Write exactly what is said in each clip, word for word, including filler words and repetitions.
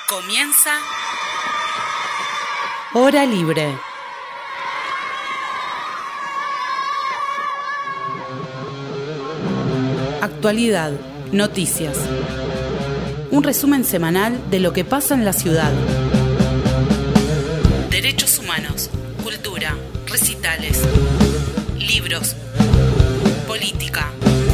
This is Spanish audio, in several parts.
Comienza Hora Libre. Actualidad, noticias. Un resumen semanal de lo que pasa en la ciudad. Derechos humanos, cultura, recitales, libros, política.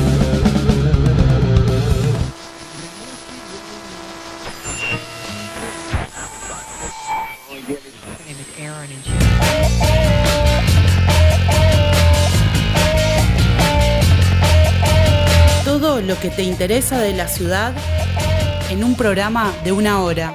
Todo lo que te interesa de la ciudad en un programa de una hora.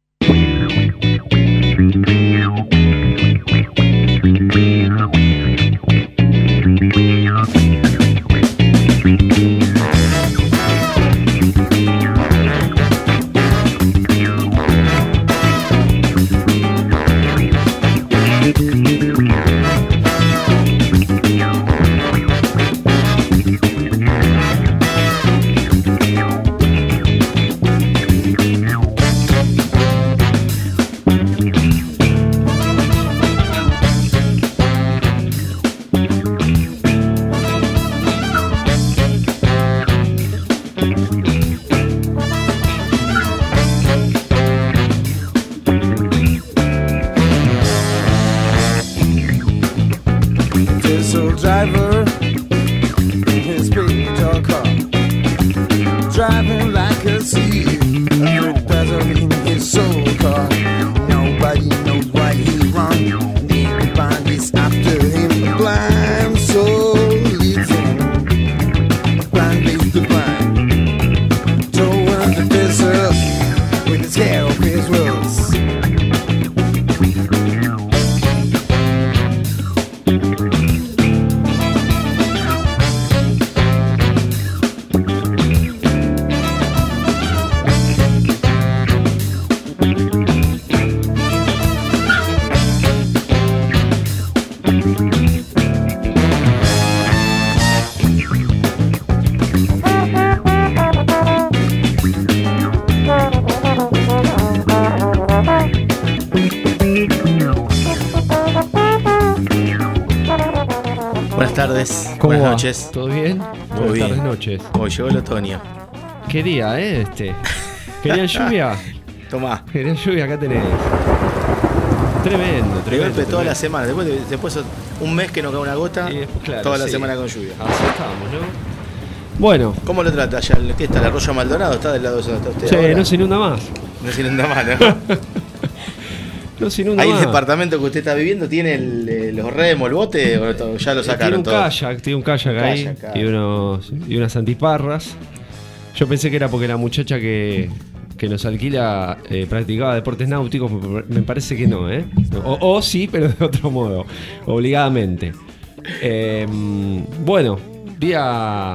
Buenas va? noches. ¿Todo bien? Todo Buenas bien. tardes, noches. Hoy llegó el otoño. ¿Qué día, eh? Este. ¿Querían lluvia? Tomá. ¿Querían lluvia? Acá tenés. Tremendo, De tremendo. golpe toda tremendo. la semana. Después, de- después un mes que no cae una gota. Y después, claro, toda la sí. semana con lluvia. Así estamos, ¿no? Bueno. ¿Cómo lo trata allá? ¿Qué está? ¿El arroyo Maldonado? ¿Está del lado de donde está usted? Sí, ahora? no se inunda más. No se inunda más, ¿no? No se inunda Ahí el más. departamento que usted está viviendo tiene el, eh, los remos, el bote, o todo- ya lo Eh, sacaron Tiene un todo. kayak, tiene un kayak Un ahí. kayak, claro. Y, unos, y unas antiparras. Yo pensé que era porque la muchacha que, que nos alquila eh, practicaba deportes náuticos. Me me parece que no, ¿eh? O, o sí, pero de otro modo. Obligadamente. Eh, bueno, día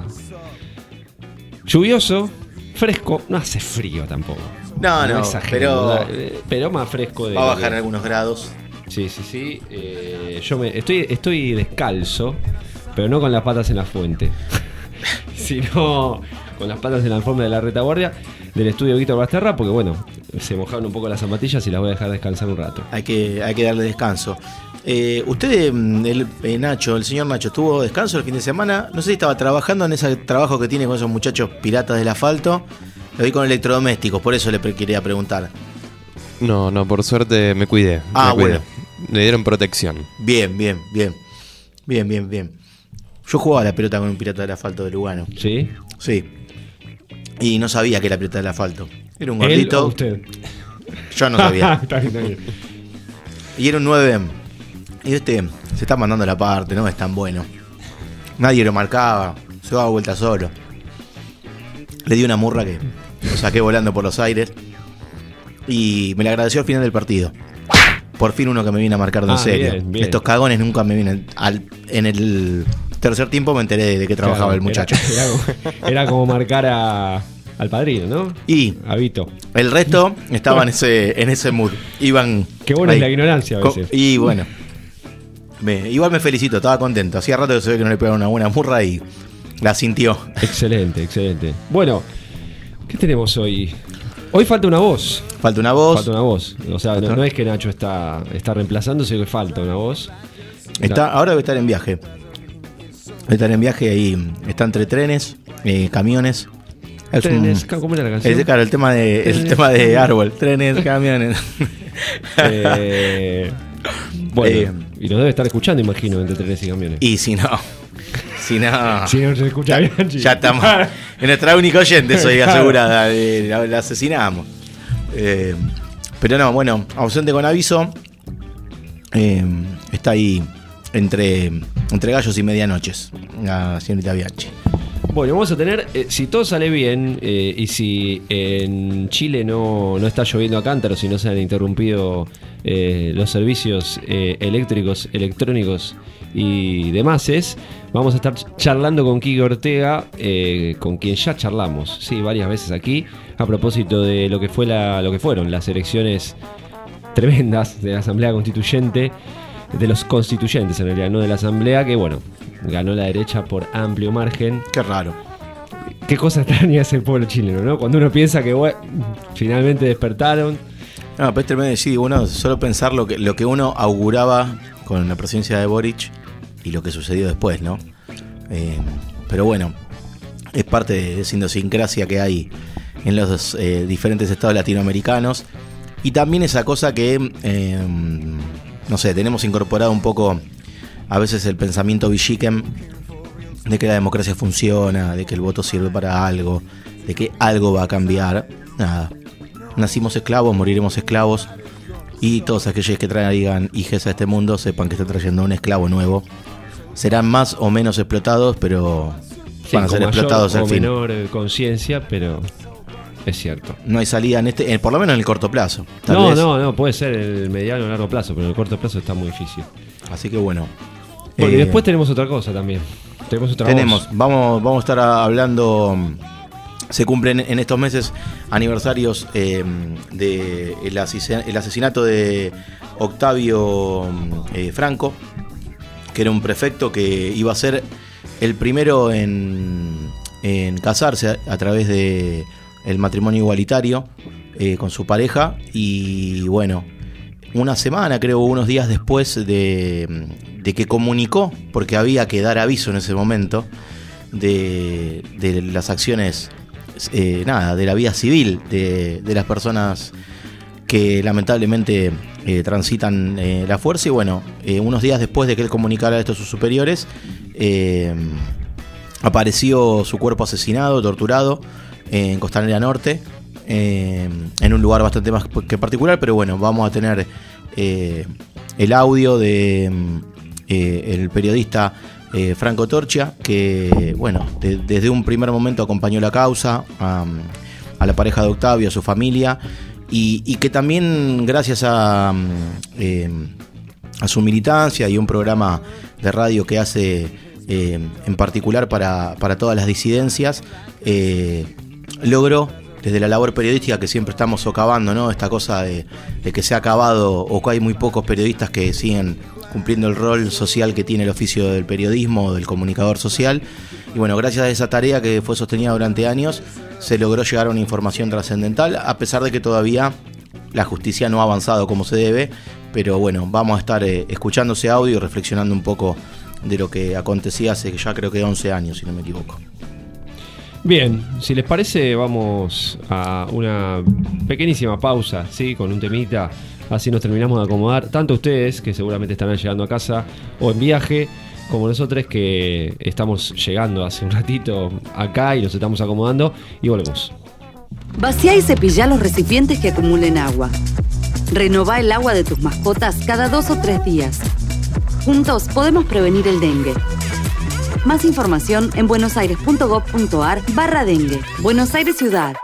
lluvioso, fresco. No hace frío tampoco. No, no, exagero, pero eh, pero más fresco de va a lo bajar que- algunos grados. Sí, sí, sí. Eh, yo me estoy, estoy descalzo, pero no con las patas en la fuente, sino con las patas en la alfombra de la retaguardia del estudio Víctor Basterra, porque bueno, se mojaron un poco las zapatillas y las voy a dejar descansar un rato. Hay que, hay que darle descanso. Eh, usted, mm, el, eh, Nacho, el señor Nacho, ¿tuvo descanso el fin de semana? No sé si estaba trabajando en ese trabajo que tiene con esos muchachos piratas del asfalto. Lo vi con electrodomésticos, por eso le pre- quería preguntar. No, no, por suerte me cuidé. Ah, me cuidé. bueno. Le dieron protección. Bien, bien, bien. Bien, bien, bien. Yo jugaba a la pelota con un pirata del asfalto de Lugano. ¿Sí? Sí. Y no sabía que era pirata del asfalto. Era un ¿Él gordito. o usted? Yo no sabía. Está bien, está bien. Y era un nueve M. Y este se está mandando la parte, no es tan bueno. Nadie lo marcaba, se daba vuelta solo. Le di una murra que lo saqué volando por los aires. Y me la agradeció al final del partido. Por fin uno que me viene a marcar de en Ah, serio. bien, bien. Estos cagones nunca me vienen. Al, en el tercer tiempo me enteré de, de que trabajaba Claro, el muchacho. Era, era como, era como marcar a, al padrino, ¿no? Y A Vito. el resto estaba en ese, en ese mood. Iban. Qué buena ahí. es la ignorancia a Co- veces. Y bueno. Me- igual me felicito, estaba contento. Hacía rato que se ve que no le pegaron una buena murra y la sintió. Excelente, excelente. Bueno, ¿qué tenemos hoy? Hoy falta una voz. Falta una voz. Falta una voz. O sea, no, no es que Nacho está, está reemplazando, sino que falta una voz. Está, ahora debe estar en viaje. Debe estar en viaje ahí. Está entre trenes, eh, camiones. Es Trenes, un, ¿cómo era la canción? es, claro, el tema de, el tema de árbol. Trenes, camiones. Eh, bueno, Eh, y nos debe estar escuchando, imagino, entre trenes y camiones. Y si no. Si no. Si no se escucha bien, Ya estamos. En nuestra única oyente, soy asegurada. eh, La, la asesinamos. Eh, pero no, bueno, ausente con aviso. Eh, está ahí entre, entre gallos y medianoches. La señorita Bianchi. Bueno, vamos a tener, eh, si todo sale bien, eh, y si en Chile no, no está lloviendo a cántaros, si no se han interrumpido eh, los servicios eh, eléctricos, electrónicos y demás, vamos a estar charlando con Quique Ortega, eh, con quien ya charlamos, sí, varias veces aquí, a propósito de lo que fue la, lo que fueron las elecciones tremendas de la Asamblea Constituyente, de los constituyentes en realidad, no de la Asamblea, que bueno, ganó la derecha por amplio margen. Qué raro. Qué cosa extraña es el pueblo chileno, ¿no? Cuando uno piensa que bueno, finalmente despertaron. No, pero es tremendo decir, uno solo pensar lo que, lo que uno auguraba con la presidencia de Boric y lo que sucedió después, ¿no? Eh, pero bueno, es parte de esa idiosincrasia que hay en los eh, diferentes estados latinoamericanos. Y también esa cosa que, eh, no sé, tenemos incorporado un poco a veces el pensamiento villiquen de que la democracia funciona, de que el voto sirve para algo, de que algo va a cambiar. Nada, nacimos esclavos, moriremos esclavos, y todos aquellos que traigan hijes a este mundo sepan que están trayendo un esclavo nuevo. Serán más o menos explotados, pero Sí, van a ser con mayor explotados al o fin. menor eh, conciencia, pero es cierto. No hay salida en este, eh, por lo menos en el corto plazo. Tal No, vez. no, no, puede ser el mediano o largo plazo, pero en el corto plazo está muy difícil. Así que bueno. Porque eh, después tenemos otra cosa también. Tenemos otra Tenemos, voz. vamos, vamos a estar hablando. Se cumplen en estos meses aniversarios eh, de el, asesina- el asesinato de Octavio eh, Franco, que era un prefecto que iba a ser el primero en, en casarse a, a través de el matrimonio igualitario eh, con su pareja. Y bueno, una semana, creo, unos días después de, de que comunicó, porque había que dar aviso en ese momento de, de las acciones, eh, nada, de la vida civil de, de las personas que lamentablemente eh, transitan eh, la fuerza. Y bueno, eh, unos días después de que él comunicara esto a sus superiores, eh, apareció su cuerpo asesinado, torturado, eh, en Costanera Norte, eh, en un lugar bastante más que particular. Pero bueno, vamos a tener eh, el audio de eh, el periodista eh, Franco Torchia, que bueno, de, desde un primer momento acompañó la causa, a, a la pareja de Octavio, a su familia, y, y que también gracias a, eh, a su militancia y un programa de radio que hace eh, en particular para, para todas las disidencias, eh, logró, desde la labor periodística que siempre estamos socavando, ¿no? Esta cosa de, de que se ha acabado, o que hay muy pocos periodistas que siguen cumpliendo el rol social que tiene el oficio del periodismo, del comunicador social. Y bueno, gracias a esa tarea que fue sostenida durante años, se logró llegar a una información trascendental, a pesar de que todavía la justicia no ha avanzado como se debe. Pero bueno, vamos a estar eh, escuchando ese audio y reflexionando un poco de lo que acontecía hace ya creo que once años, si no me equivoco. Bien, si les parece, vamos a una pequeñísima pausa, ¿sí? Con un temita, así nos terminamos de acomodar, tanto ustedes, que seguramente estarán llegando a casa o en viaje, como nosotros que estamos llegando hace un ratito acá y nos estamos acomodando, y volvemos. Vacía y cepilla los recipientes que acumulen agua. Renová el agua de tus mascotas cada dos o tres días. Juntos podemos prevenir el dengue. Más información en buenosaires.gov.ar barra dengue. Buenos Aires Ciudad.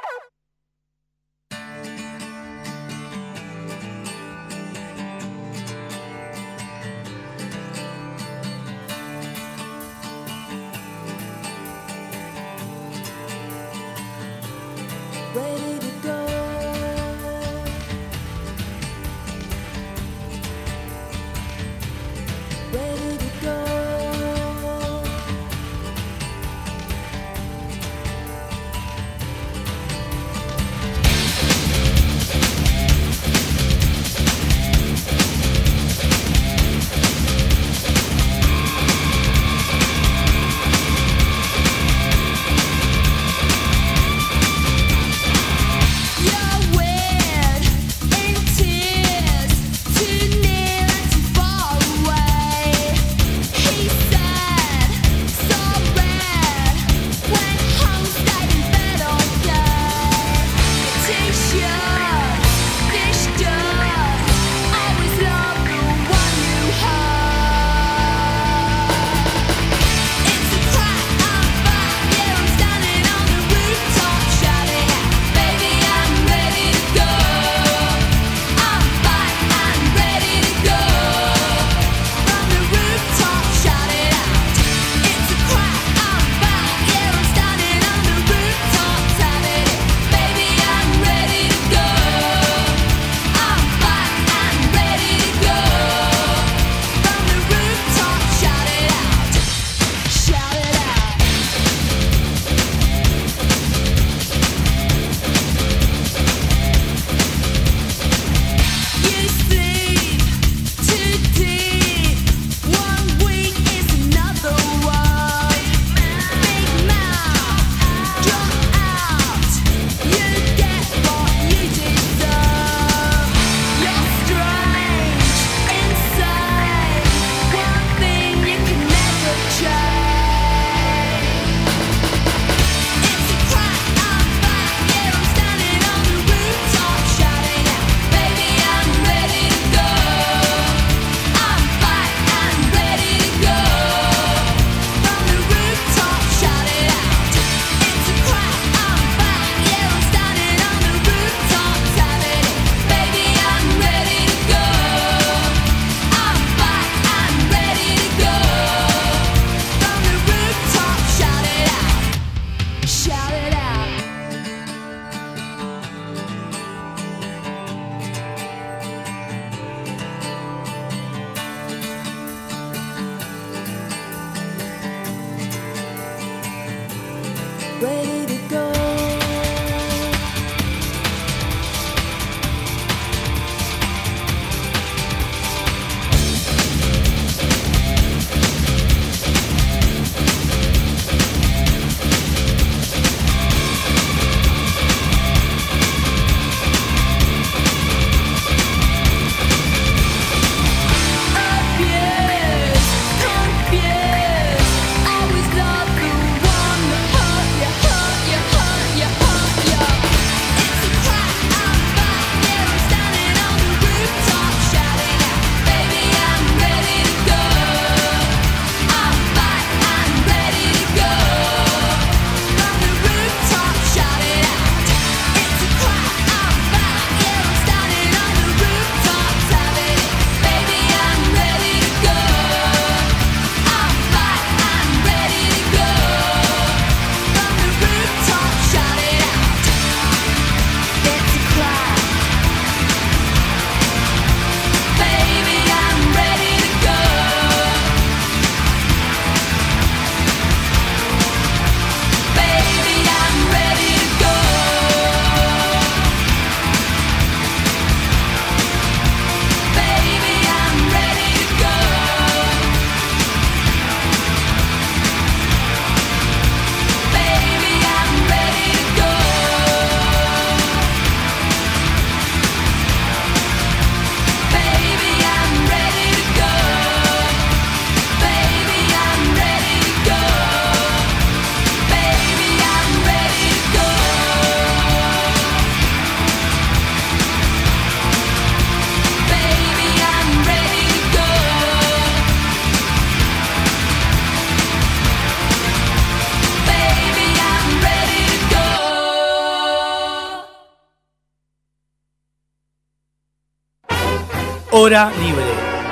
Hora libre.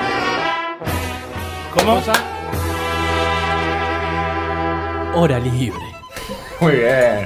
¿Cómo? Hora libre. Muy bien.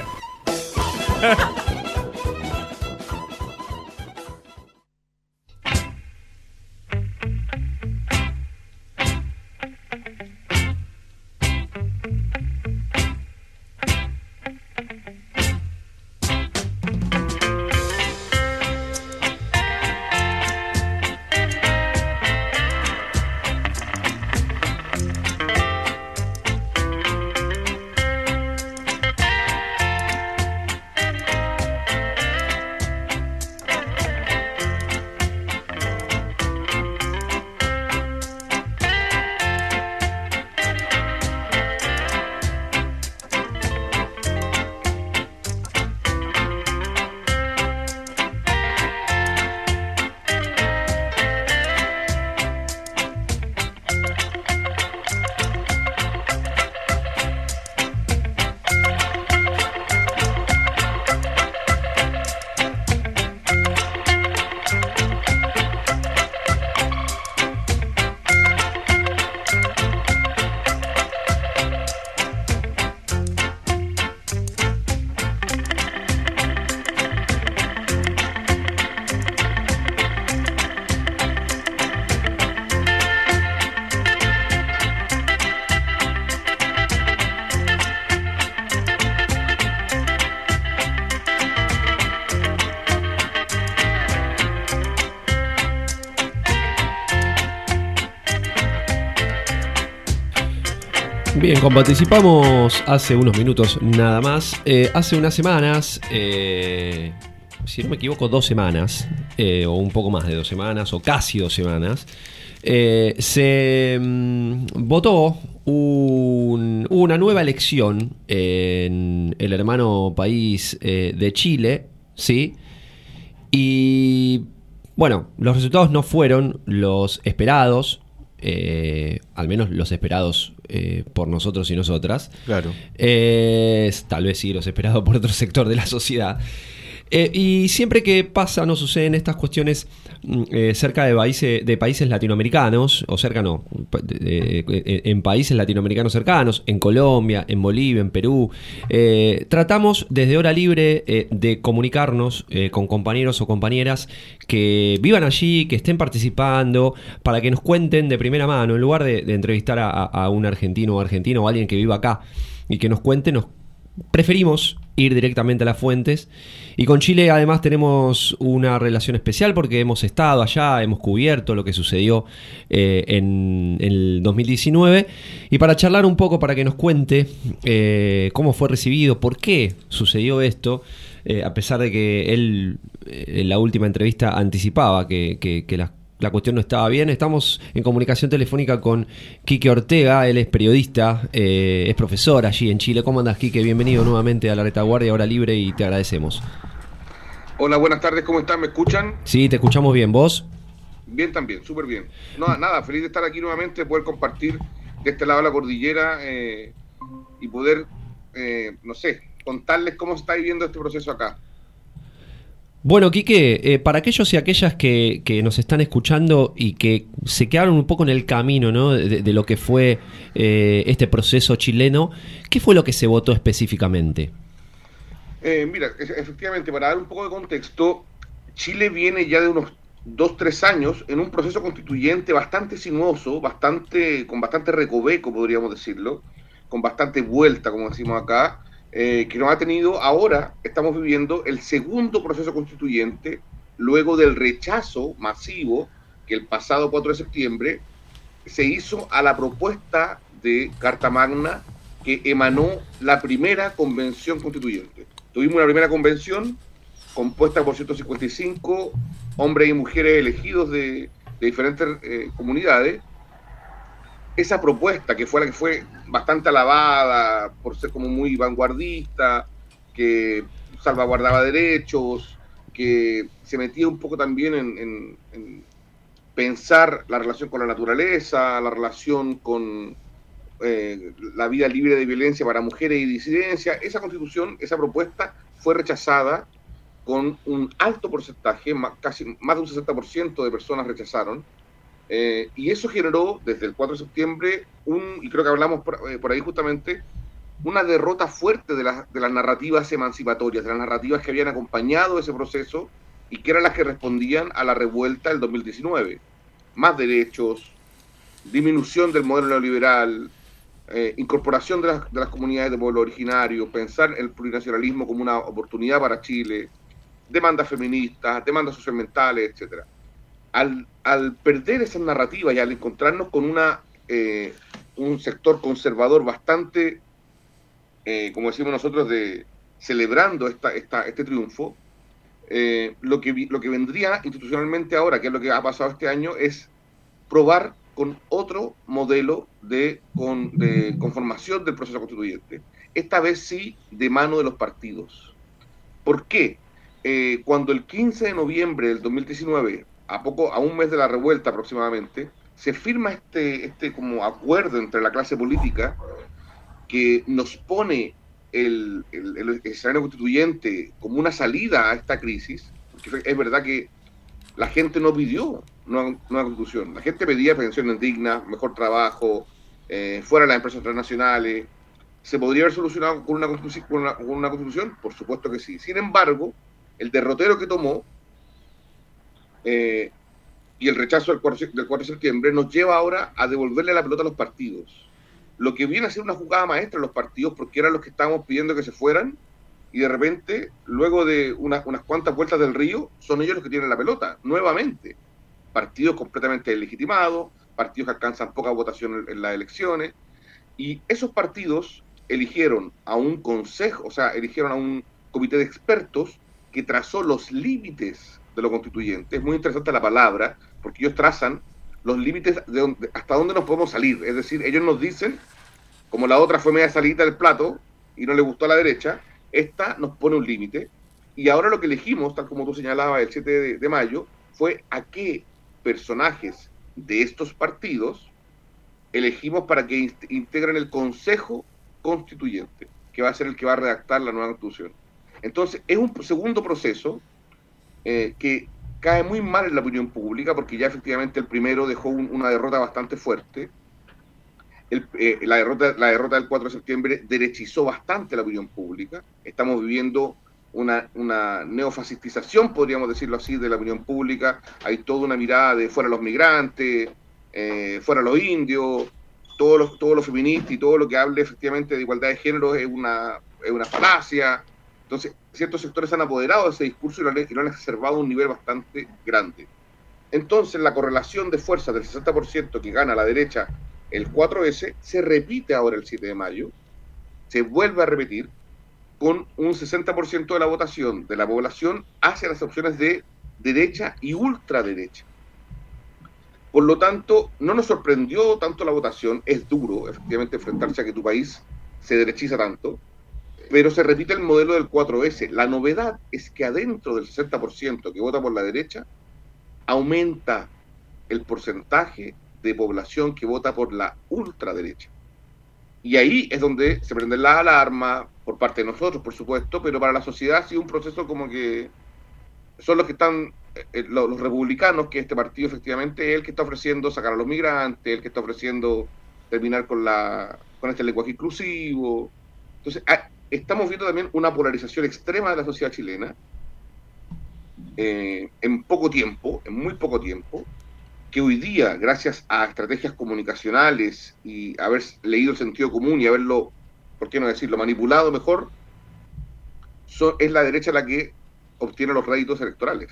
Bien, como participamos hace unos minutos nada más, eh, hace unas semanas, eh, si no me equivoco, dos semanas, eh, o un poco más de dos semanas, o casi dos semanas, eh, se mm, votó un, una nueva elección en el hermano país eh, de Chile, ¿sí? Y bueno, los resultados no fueron los esperados. Eh, al menos los esperados eh, por nosotros y nosotras. Claro. Eh, tal vez sí los esperados por otro sector de la sociedad. Eh, y siempre que pasan o suceden estas cuestiones eh, cerca de países, de países latinoamericanos, o cerca no, de, de, de, en países latinoamericanos cercanos, en Colombia, en Bolivia, en Perú, eh, tratamos desde Hora Libre eh, de comunicarnos eh, con compañeros o compañeras que vivan allí, que estén participando, para que nos cuenten de primera mano, en lugar de, de entrevistar a, a un argentino o argentino o alguien que viva acá y que nos cuente, nos preferimos ir directamente a las fuentes. Y con Chile además tenemos una relación especial porque hemos estado allá, hemos cubierto lo que sucedió eh, en, en el dos mil diecinueve. Y para charlar un poco, para que nos cuente eh, cómo fue recibido, por qué sucedió esto, eh, a pesar de que él eh, en la última entrevista anticipaba que, que, que las la cuestión no estaba bien. Estamos en comunicación telefónica con Quique Ortega, él es periodista, eh, es profesor allí en Chile. ¿Cómo andas, Quique? Bienvenido nuevamente a La Retaguardia, Hora Libre, y te agradecemos. Hola, buenas tardes, ¿cómo están? ¿Me escuchan? Sí, te escuchamos bien. ¿Vos? Bien también, súper bien. No, nada, feliz de estar aquí nuevamente, poder compartir de este lado de la cordillera eh, y poder, eh, no sé, contarles cómo está viviendo este proceso acá. Bueno, Quique, eh, para aquellos y aquellas que, que nos están escuchando y que se quedaron un poco en el camino, ¿no?, de, de lo que fue eh, este proceso chileno, ¿qué fue lo que se votó específicamente? Eh, mira, efectivamente, para dar un poco de contexto, Chile viene ya de unos dos, tres años en un proceso constituyente bastante sinuoso, bastante, con bastante recoveco, podríamos decirlo, con bastante vuelta, como decimos acá, Eh, que nos ha tenido. Ahora estamos viviendo el segundo proceso constituyente luego del rechazo masivo que el pasado cuatro de septiembre se hizo a la propuesta de Carta Magna que emanó la primera convención constituyente. Tuvimos una primera convención compuesta por ciento cincuenta y cinco hombres y mujeres elegidos de, de diferentes eh, comunidades. Esa propuesta, que fue la que fue bastante alabada por ser como muy vanguardista, que salvaguardaba derechos, que se metía un poco también en, en, en pensar la relación con la naturaleza, la relación con eh, la vida libre de violencia para mujeres y disidencia, esa constitución, esa propuesta fue rechazada con un alto porcentaje, más, casi más de un sesenta por ciento de personas rechazaron. Eh, y eso generó, desde el cuatro de septiembre, un, y creo que hablamos por, eh, por ahí justamente, una derrota fuerte de, la, de las narrativas emancipatorias, de las narrativas que habían acompañado ese proceso y que eran las que respondían a la revuelta del dos mil diecinueve. Más derechos, disminución del modelo neoliberal, eh, incorporación de las, de las comunidades de pueblo originario, pensar el plurinacionalismo como una oportunidad para Chile, demandas feministas, demandas socioambientales, etcétera. Al, al perder esas narrativas y al encontrarnos con una eh, un sector conservador bastante, eh, como decimos nosotros, de celebrando esta, esta, este triunfo, eh, lo, que, lo que vendría institucionalmente ahora, que es lo que ha pasado este año, es probar con otro modelo de, con, de conformación del proceso constituyente. Esta vez sí de mano de los partidos. ¿Por qué? Eh, cuando el quince de noviembre del dos mil diecinueve, a poco, a un mes de la revuelta aproximadamente, se firma este, este como acuerdo entre la clase política que nos pone el, el, el escenario constituyente como una salida a esta crisis, porque es verdad que la gente no pidió nueva, nueva constitución, la gente pedía pensiones dignas, mejor trabajo, eh, fuera las empresas transnacionales. ¿Se podría haber solucionado con una, constitución, con, una, con una constitución? Por supuesto que sí. Sin embargo, el derrotero que tomó Eh, y el rechazo del cuatro de septiembre nos lleva ahora a devolverle la pelota a los partidos, lo que viene a ser una jugada maestra a los partidos, porque eran los que estábamos pidiendo que se fueran, y de repente, luego de unas, unas cuantas vueltas del río, son ellos los que tienen la pelota, nuevamente. Partidos completamente deslegitimados, partidos que alcanzan poca votación en, en las elecciones, Y esos partidos eligieron a un consejo, o sea, eligieron a un comité de expertos que trazó los límites de lo constituyente. Es muy interesante la palabra, porque ellos trazan los límites de donde, hasta dónde nos podemos salir. Es decir, ellos nos dicen, como la otra fue media salida del plato y no le gustó a la derecha, esta nos pone un límite. Y ahora lo que elegimos, tal como tú señalabas el siete de, de mayo, fue a qué personajes de estos partidos elegimos para que integren el Consejo Constituyente, que va a ser el que va a redactar la nueva Constitución. Entonces, es un segundo proceso eh, que cae muy mal en la opinión pública, porque ya efectivamente el primero dejó un, una derrota bastante fuerte. El, eh, la, derrota, la derrota del cuatro de septiembre derechizó bastante la opinión pública. Estamos viviendo una, una neofascistización, podríamos decirlo así, de la opinión pública. Hay toda una mirada de fuera los migrantes, eh, fuera los indios, todos los, todos los feministas y todo lo que hable efectivamente de igualdad de género es una, es una falacia. Entonces, ciertos sectores han apoderado de ese discurso y lo han, y lo han exacerbado a un nivel bastante grande. Entonces, la correlación de fuerzas del sesenta por ciento que gana la derecha el cuatro ese se repite ahora el siete de mayo, se vuelve a repetir con un sesenta por ciento de la votación de la población hacia las opciones de derecha y ultraderecha. Por lo tanto, no nos sorprendió tanto la votación. Es duro, efectivamente, enfrentarse a que tu país se derechiza tanto, pero se repite el modelo del cuatro ese. La novedad es que adentro del sesenta por ciento que vota por la derecha, aumenta el porcentaje de población que vota por la ultraderecha. Y ahí es donde se prenden las alarmas, por parte de nosotros, por supuesto, pero para la sociedad ha sido un proceso como que son los que están, eh, los, los republicanos, que este partido efectivamente es el que está ofreciendo sacar a los migrantes, el que está ofreciendo terminar con, la, con este lenguaje inclusivo. Entonces, a, estamos viendo también una polarización extrema de la sociedad chilena, eh, en poco tiempo, en muy poco tiempo, que hoy día, gracias a estrategias comunicacionales y haber leído el sentido común y haberlo, ¿por qué no decirlo?, manipulado mejor, so, es la derecha la que obtiene los réditos electorales.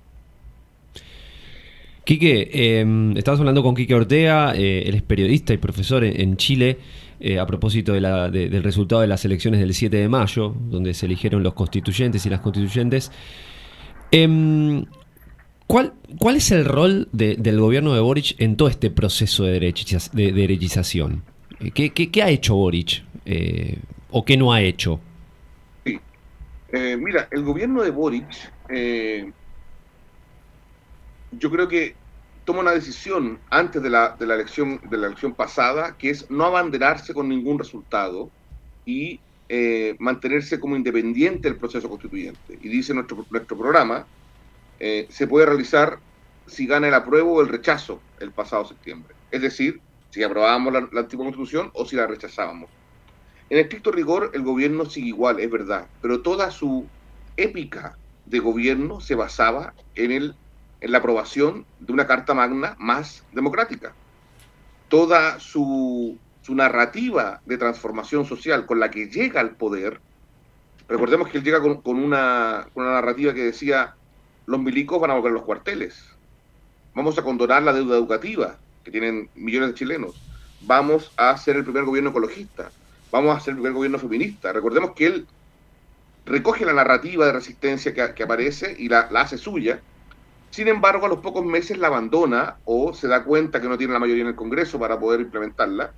Quique, eh, estabas hablando con Quique Ortega, eh, él es periodista y profesor en, en Chile, eh, a propósito de la, de, del resultado de las elecciones del siete de mayo, donde se eligieron los constituyentes y las constituyentes. Eh, ¿Cuál, ¿Cuál es el rol de, del gobierno de Boric en todo este proceso de, derechiz, de, de derechización? ¿Qué, qué, ¿Qué ha hecho Boric? Eh, ¿O qué no ha hecho? Sí. Eh, mira, el gobierno de Boric, eh, yo creo que toma una decisión antes de la, de la elección de la elección pasada, que es no abanderarse con ningún resultado y eh, mantenerse como independiente del proceso constituyente. Y dice nuestro, nuestro programa, Eh, se puede realizar si gana el apruebo o el rechazo el pasado septiembre. Es decir, si aprobábamos la, la antigua constitución o si la rechazábamos. En estricto rigor, el gobierno sigue igual, es verdad, pero toda su épica de gobierno se basaba en, el, en la aprobación de una carta magna más democrática. Toda su, su narrativa de transformación social con la que llega al poder, recordemos que él llega con, con, una, con una narrativa que decía: los milicos van a volver a los cuarteles, vamos a condonar la deuda educativa que tienen millones de chilenos, vamos a ser el primer gobierno ecologista, vamos a ser el primer gobierno feminista. Recordemos que él recoge la narrativa de resistencia que, que aparece y la, la hace suya. Sin embargo, a los pocos meses la abandona o se da cuenta que no tiene la mayoría en el Congreso para poder implementarla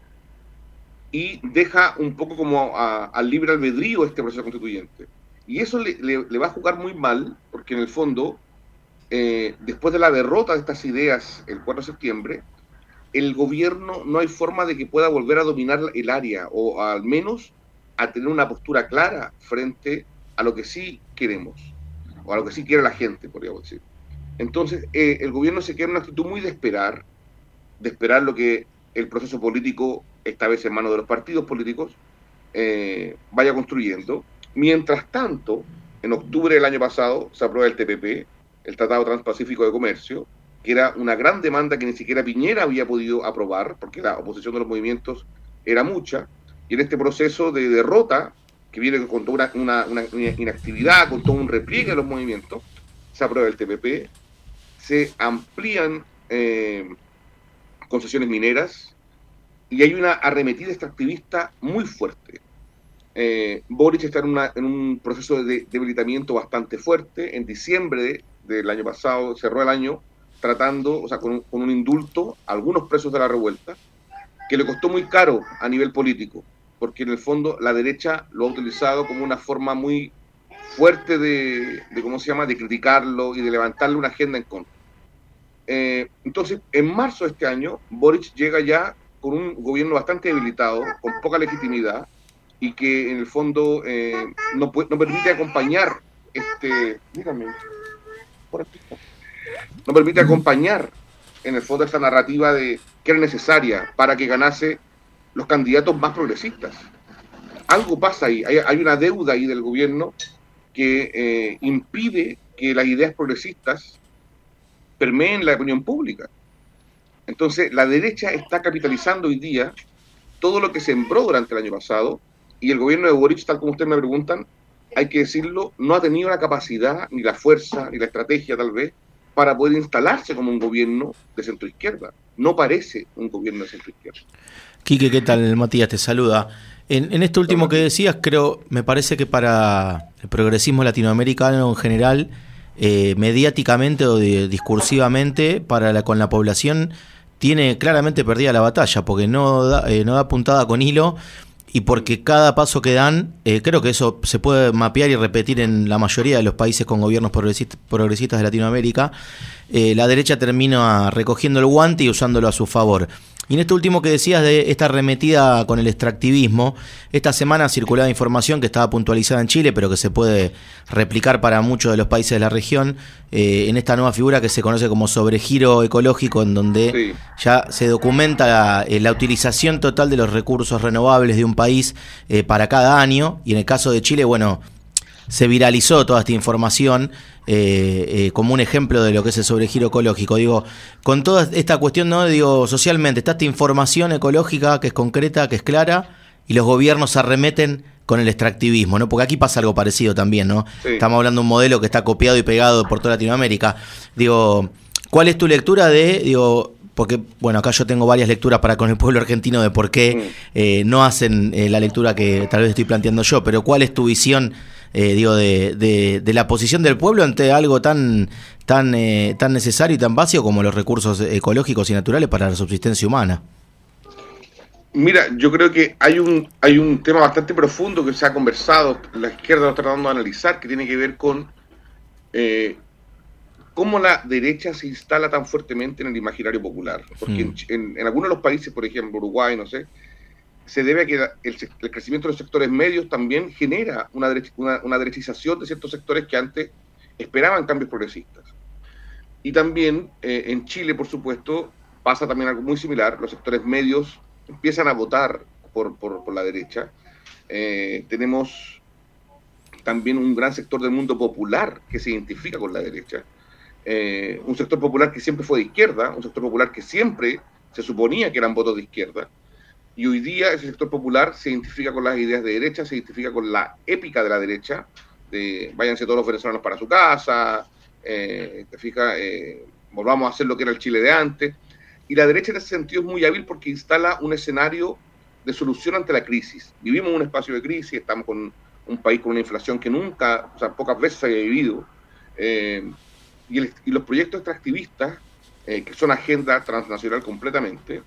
y deja un poco como a, al libre albedrío este proceso constituyente. Y eso le, le, le va a jugar muy mal, porque en el fondo, eh, después de la derrota de estas ideas el cuatro de septiembre, el gobierno no hay forma de que pueda volver a dominar el área, o al menos a tener una postura clara frente a lo que sí queremos, o a lo que sí quiere la gente, podríamos decir. Entonces, eh, el gobierno se queda en una actitud muy de esperar, de esperar lo que el proceso político, esta vez en manos de los partidos políticos, eh, vaya construyendo. Mientras tanto, en octubre del año pasado se aprueba el T P P, el Tratado Transpacífico de Comercio, que era una gran demanda que ni siquiera Piñera había podido aprobar, porque la oposición de los movimientos era mucha, y en este proceso de derrota, que viene con toda una, una, una inactividad, con todo un repliegue de los movimientos, se aprueba el T P P, se amplían eh, concesiones mineras, y hay una arremetida extractivista muy fuerte. Eh, Boric está en, una, en un proceso de debilitamiento bastante fuerte. En diciembre de, del año pasado cerró el año tratando, o sea, con un, con un indulto a algunos presos de la revuelta, que le costó muy caro a nivel político, porque en el fondo la derecha lo ha utilizado como una forma muy fuerte de, de ¿cómo se llama?, de criticarlo y de levantarle una agenda en contra. Eh, entonces, en marzo de este año, Boric llega ya con un gobierno bastante debilitado, con poca legitimidad, y que en el fondo eh, no, puede, no permite acompañar este, dígame, por aquí, no permite acompañar en el fondo esta narrativa de que era necesaria para que ganase los candidatos más progresistas. Algo pasa ahí, hay, hay una deuda ahí del gobierno que eh, impide que las ideas progresistas permeen la opinión pública. Entonces, la derecha está capitalizando hoy día todo lo que sembró durante el año pasado, y el gobierno de Boric, tal como ustedes me preguntan, hay que decirlo, no ha tenido la capacidad, ni la fuerza, ni la estrategia tal vez, para poder instalarse como un gobierno de centroizquierda. No parece un gobierno de centroizquierda. Quique, ¿qué tal? Matías te saluda. En, en esto último que decías, creo, me parece que para el progresismo latinoamericano en general, eh, mediáticamente o de, discursivamente, para la, con la población, tiene claramente perdida la batalla, porque no da, eh, no da puntada con hilo, y porque cada paso que dan, eh, creo que eso se puede mapear y repetir en la mayoría de los países con gobiernos progresistas, progresistas de Latinoamérica, eh, la derecha termina recogiendo el guante y usándolo a su favor. Y en esto último que decías de esta arremetida con el extractivismo, esta semana circulaba información que estaba puntualizada en Chile, pero que se puede replicar para muchos de los países de la región, eh, en esta nueva figura que se conoce como sobregiro ecológico, en donde sí. ya se documenta la, eh, la utilización total de los recursos renovables de un país eh, para cada año, y en el caso de Chile, bueno, se viralizó toda esta información eh, eh, como un ejemplo de lo que es el sobregiro ecológico. Digo, con toda esta cuestión, no digo socialmente, está esta información ecológica que es concreta, que es clara, y los gobiernos se arremeten con el extractivismo, ¿no? Porque aquí pasa algo parecido también, ¿no? Sí. Estamos hablando de un modelo que está copiado y pegado por toda Latinoamérica. Digo, ¿cuál es tu lectura de, digo, porque, bueno, acá yo tengo varias lecturas para con el pueblo argentino de por qué eh, no hacen eh, la lectura que tal vez estoy planteando yo, pero cuál es tu visión, eh, digo, de, de, de la posición del pueblo ante algo tan tan eh, tan necesario y tan básico como los recursos ecológicos y naturales para la subsistencia humana? Mira, yo creo que hay un hay un tema bastante profundo que se ha conversado, la izquierda lo está tratando de analizar, que tiene que ver con eh, cómo la derecha se instala tan fuertemente en el imaginario popular. Porque mm. en, en, en algunos de los países, por ejemplo, Uruguay, no sé, se debe a que el, el crecimiento de los sectores medios también genera una, derecha, una, una derechización de ciertos sectores que antes esperaban cambios progresistas. Y también eh, en Chile, por supuesto, pasa también algo muy similar. Los sectores medios empiezan a votar por, por, por la derecha. Eh, tenemos también un gran sector del mundo popular que se identifica con la derecha. Eh, un sector popular que siempre fue de izquierda, un sector popular que siempre se suponía que eran votos de izquierda, y hoy día ese sector popular se identifica con las ideas de derecha, se identifica con la épica de la derecha, de váyanse todos los venezolanos para su casa, eh, te fijas, eh, volvamos a hacer lo que era el Chile de antes, y la derecha en ese sentido es muy hábil porque instala un escenario de solución ante la crisis. Vivimos en un espacio de crisis, estamos con un país con una inflación que nunca, o sea, pocas veces se había vivido, eh, Y, el, y los proyectos extractivistas, eh, que son agenda transnacional completamente,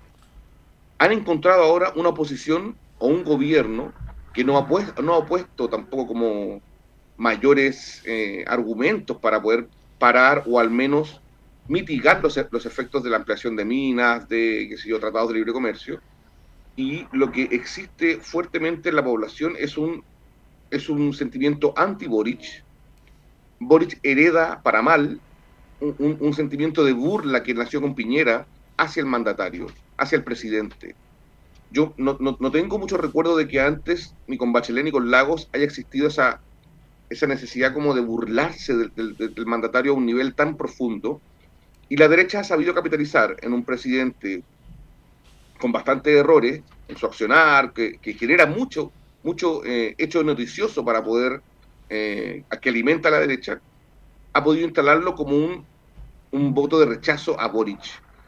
han encontrado ahora una oposición o un gobierno que no ha puesto, no ha puesto tampoco como mayores eh, argumentos para poder parar o al menos mitigar los, los efectos de la ampliación de minas, de qué sé yo, tratados de libre comercio. Y lo que existe fuertemente en la población es un, es un sentimiento anti-Boric. Boric hereda para mal un, un, un sentimiento de burla que nació con Piñera hacia el mandatario, hacia el presidente. Yo no, no, no tengo mucho recuerdo de que antes, ni con Bachelet ni con Lagos, haya existido esa, esa necesidad como de burlarse del, del, del mandatario a un nivel tan profundo. Y la derecha ha sabido capitalizar en un presidente con bastantes errores en su accionar, que, que genera mucho, mucho eh, hecho noticioso para poder... Eh, que alimenta a la derecha, ha podido instalarlo como un, un voto de rechazo a Boric.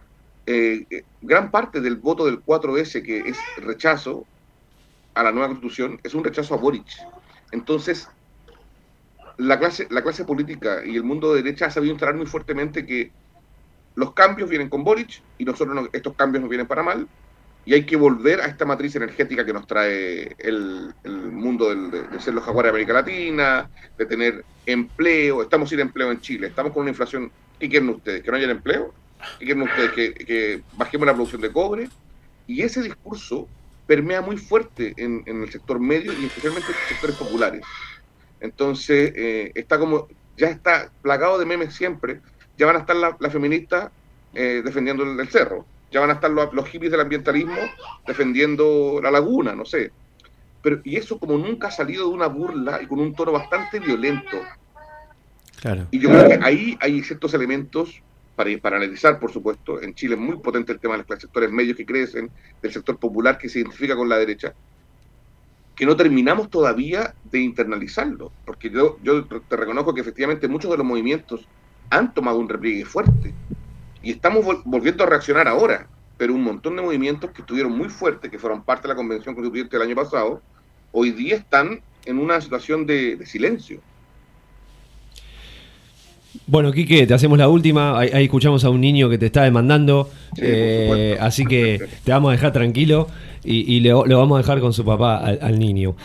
eh, eh, gran parte del voto del cuatro ese, que es rechazo a la nueva constitución, es un rechazo a Boric. Entonces, la clase, la clase política y el mundo de derecha ha sabido instalar muy fuertemente que los cambios vienen con Boric y nosotros no, estos cambios nos vienen para mal, y hay que volver a esta matriz energética que nos trae el, el mundo del, de, de ser los jaguares de América Latina, de tener empleo. Estamos sin empleo en Chile, estamos con una inflación. ¿Qué quieren ustedes? ¿Que no haya empleo? ¿Qué quieren ustedes? ¿Que, que bajemos la producción de cobre? Y ese discurso permea muy fuerte en, en el sector medio y especialmente en los sectores populares. Entonces, eh, está como, ya está plagado de memes siempre. Ya van a estar las la feministas eh, defendiendo el, el cerro. Ya van a estar los, los hippies del ambientalismo defendiendo la laguna, no sé. Pero, y eso como nunca ha salido de una burla y con un tono bastante violento. Claro. Y yo creo que ahí hay ciertos elementos para, para analizar, por supuesto. En Chile es muy potente el tema de los sectores medios que crecen, del sector popular que se identifica con la derecha, que no terminamos todavía de internalizarlo. Porque yo, yo te reconozco que efectivamente muchos de los movimientos han tomado un repliegue fuerte. Y estamos vol- volviendo a reaccionar ahora, pero un montón de movimientos que estuvieron muy fuertes, que fueron parte de la Convención Constituyente del año pasado, hoy día están en una situación de, de silencio. Bueno, Quique, te hacemos la última. Ahí, ahí escuchamos a un niño que te está demandando, Sí, eh, así que te vamos a dejar tranquilo y, y le, lo vamos a dejar con su papá al, al niño.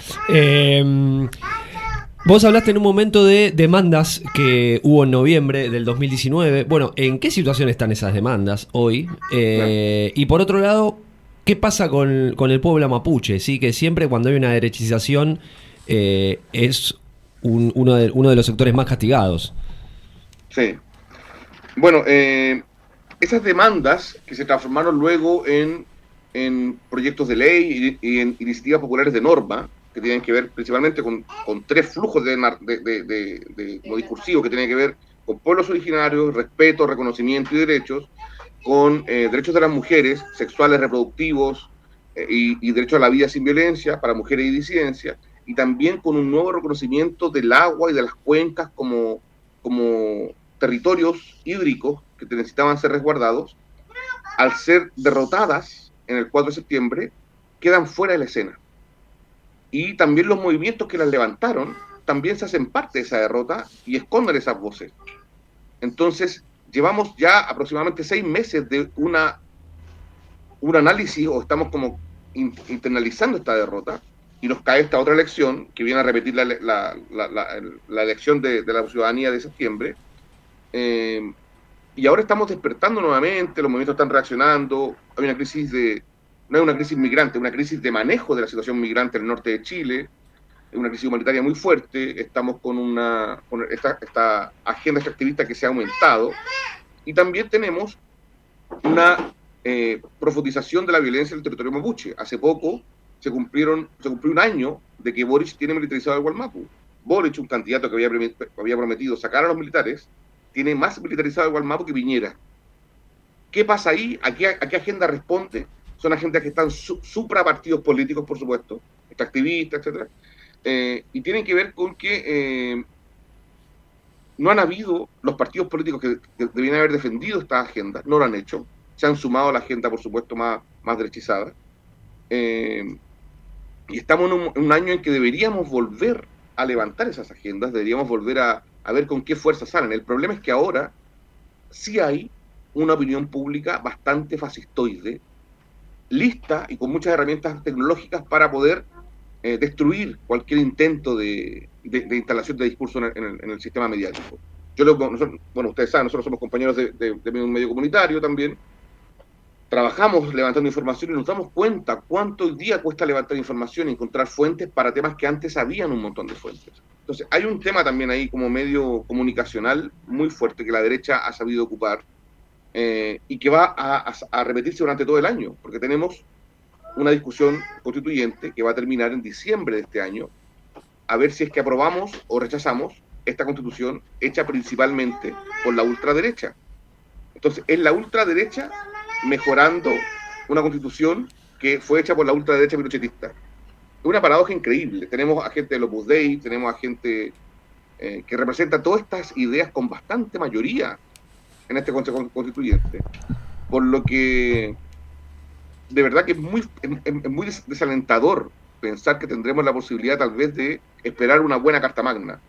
Eh, Vos hablaste en un momento de demandas que hubo en noviembre del dos mil diecinueve. Bueno, ¿en qué situación están esas demandas hoy? Eh, y por otro lado, ¿qué pasa con, con el pueblo mapuche? ¿Sí? Que siempre cuando hay una derechización eh, es un, uno, de, uno de los sectores más castigados. Sí. Bueno, eh, esas demandas que se transformaron luego en, en proyectos de ley y, y en iniciativas populares de norma, que tienen que ver principalmente con, con tres flujos de, de, de, de, de como discursivos que tienen que ver con pueblos originarios, respeto, reconocimiento y derechos, con eh, derechos de las mujeres, sexuales, reproductivos eh, y, y derechos a la vida sin violencia para mujeres y disidencias, y también con un nuevo reconocimiento del agua y de las cuencas como, como territorios hídricos que necesitaban ser resguardados. Al ser derrotadas en el cuatro de septiembre, quedan fuera de la escena. Y también los movimientos que las levantaron también se hacen parte de esa derrota y esconden esas voces. Entonces, llevamos ya aproximadamente seis meses de una un análisis, o estamos como in, internalizando esta derrota, y nos cae esta otra elección, que viene a repetir la, la, la, la, la elección de, de la ciudadanía de septiembre, eh, y ahora estamos despertando nuevamente, los movimientos están reaccionando, hay una crisis de... No es una crisis migrante, es una crisis de manejo de la situación migrante en el norte de Chile, es una crisis humanitaria muy fuerte, estamos con una con esta, esta agenda extractivista que se ha aumentado, y también tenemos una eh, profundización de la violencia en el territorio mapuche. Hace poco se cumplieron se cumplió un año de que Boric tiene militarizado el Gualmapu. Boric, un candidato que había, había prometido sacar a los militares, tiene más militarizado el Gualmapu que Piñera. ¿Qué pasa ahí? ¿A qué, a qué agenda responde? Son agendas que están su, supra partidos políticos, por supuesto, extractivistas, etcétera, eh, y tienen que ver con que eh, no han habido los partidos políticos que, que debían haber defendido estas agendas, no lo han hecho, se han sumado a la agenda, por supuesto, más, más derechizada, eh, y estamos en un, en un año en que deberíamos volver a levantar esas agendas, deberíamos volver a, a ver con qué fuerza salen. El problema es que ahora sí hay una opinión pública bastante fascistoide, lista y con muchas herramientas tecnológicas para poder eh, destruir cualquier intento de, de, de instalación de discurso en el, en el, en el sistema mediático. Yo lo, nosotros, bueno, ustedes saben, nosotros somos compañeros de, de, de un medio comunitario también, trabajamos levantando información y nos damos cuenta cuánto hoy día cuesta levantar información y encontrar fuentes para temas que antes habían un montón de fuentes. Entonces hay un tema también ahí como medio comunicacional muy fuerte que la derecha ha sabido ocupar, Eh, y que va a, a, a repetirse durante todo el año, porque tenemos una discusión constituyente que va a terminar en diciembre de este año, a ver si es que aprobamos o rechazamos esta constitución hecha principalmente por la ultraderecha. Entonces, es la ultraderecha mejorando una constitución que fue hecha por la ultraderecha pinochetista. Es una paradoja increíble. Tenemos a gente del Opus Dei, tenemos a gente eh, que representa todas estas ideas con bastante mayoría en este Consejo Constituyente, por lo que de verdad que es muy, es, es muy desalentador pensar que tendremos la posibilidad tal vez de esperar una buena Carta Magna.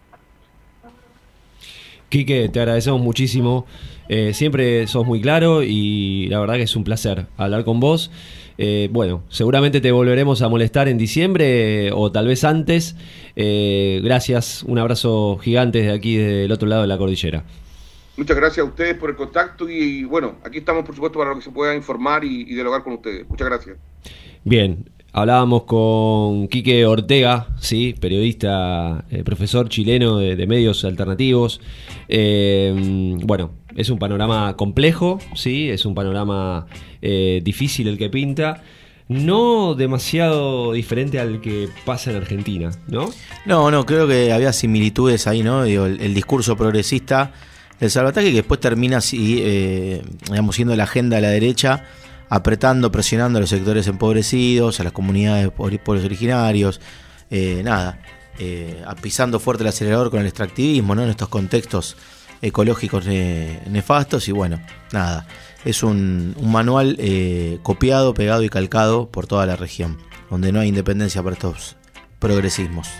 Quique, te agradecemos muchísimo. Eh, siempre sos muy claro y la verdad que es un placer hablar con vos. Eh, bueno, seguramente te volveremos a molestar en diciembre eh, o tal vez antes. Eh, gracias, un abrazo gigante desde aquí, del otro lado de la cordillera. Muchas gracias a ustedes por el contacto y bueno, aquí estamos por supuesto para lo que se pueda informar y, y dialogar con ustedes. Muchas gracias. Bien, hablábamos con Quique Ortega, sí, periodista, eh, profesor chileno de, de medios alternativos. Eh, bueno, es un panorama complejo, sí, es un panorama eh, difícil el que pinta. No demasiado diferente al que pasa en Argentina, ¿no? No, no, creo que había similitudes ahí, ¿no? Digo, el, el discurso progresista del Salvatierra, que después termina así, eh, digamos, siendo la agenda de la derecha, apretando, presionando a los sectores empobrecidos, a las comunidades pueblos originarios, eh, nada, eh, pisando fuerte el acelerador con el extractivismo, ¿no? En estos contextos ecológicos eh, nefastos, y bueno, nada, es un, un manual eh, copiado, pegado y calcado por toda la región, donde no hay independencia para estos progresismos.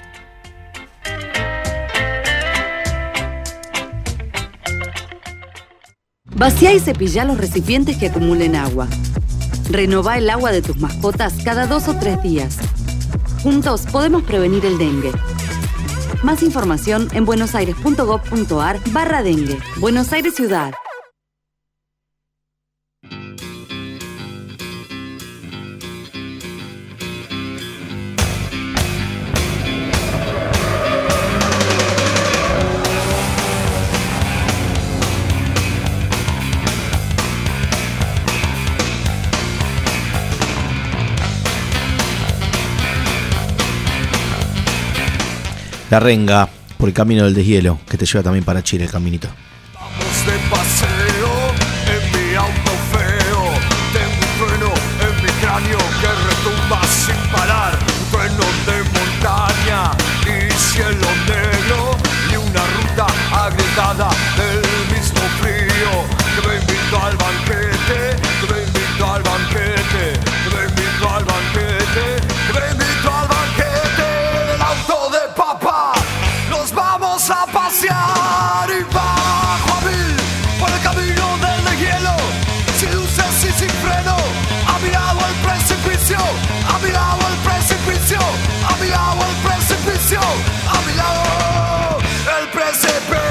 Vacía y cepilla los recipientes que acumulen agua. Renová el agua de tus mascotas cada dos o tres días. Juntos podemos prevenir el dengue. Más información en buenosaires.gov.ar barra dengue. Buenos Aires Ciudad. La Renga, por el camino del deshielo, que te lleva también para Chile el caminito. Vamos de paseo en mi auto feo. Tengo un trueno en mi cráneo que retumba sin parar. Un trueno de montaña y cielo negro y una ruta agrietada del mismo frío. Que me invito al banquete, que me invito al banquete, que me invito al banquete, que me invito al banquete del auto de papá. Nos vamos a pasear y bajo a mil por el camino del deshielo, sin luces y sin freno. A mi lado el precipicio, a mi lado el precipicio, a mi lado el precipicio, a mi lado el precipicio.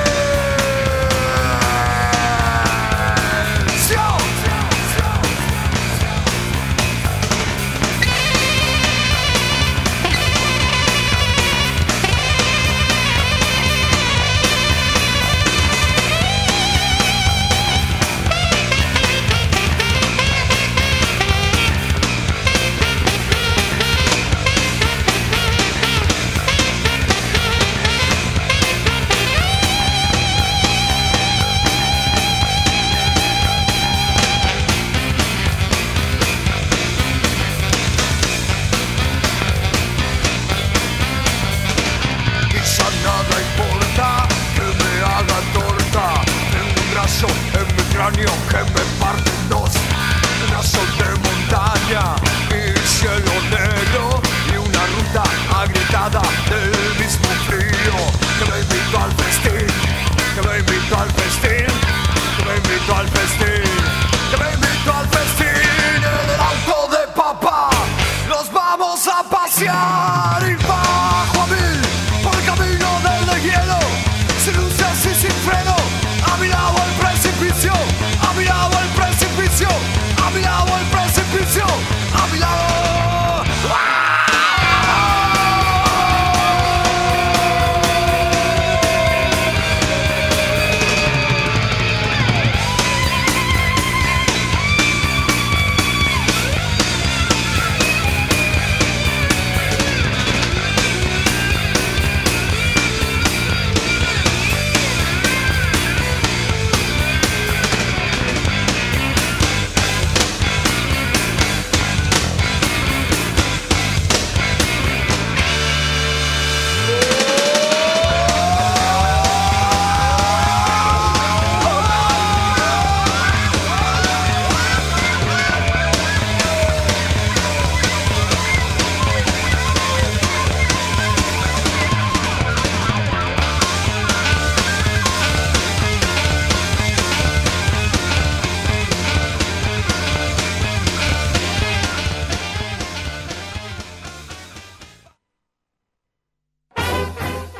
Que me parte en dos, una sol de montaña y cielo negro y una ruta agrietada del mismo frío. Que me invito al festín, que me invito al festín, que me invito al festín, que me invito al festín. En el auto de papá nos vamos a pasear y bajo a mil por el camino del deshielo, sin luces y sin freno. A mi lado el precipicio, a mi lado el precipicio, a mi lado el precipicio, a mi lado. ¡Ah!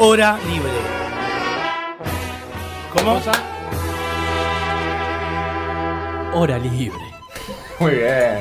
Hora libre. ¿Cómo? Hora libre. Muy bien.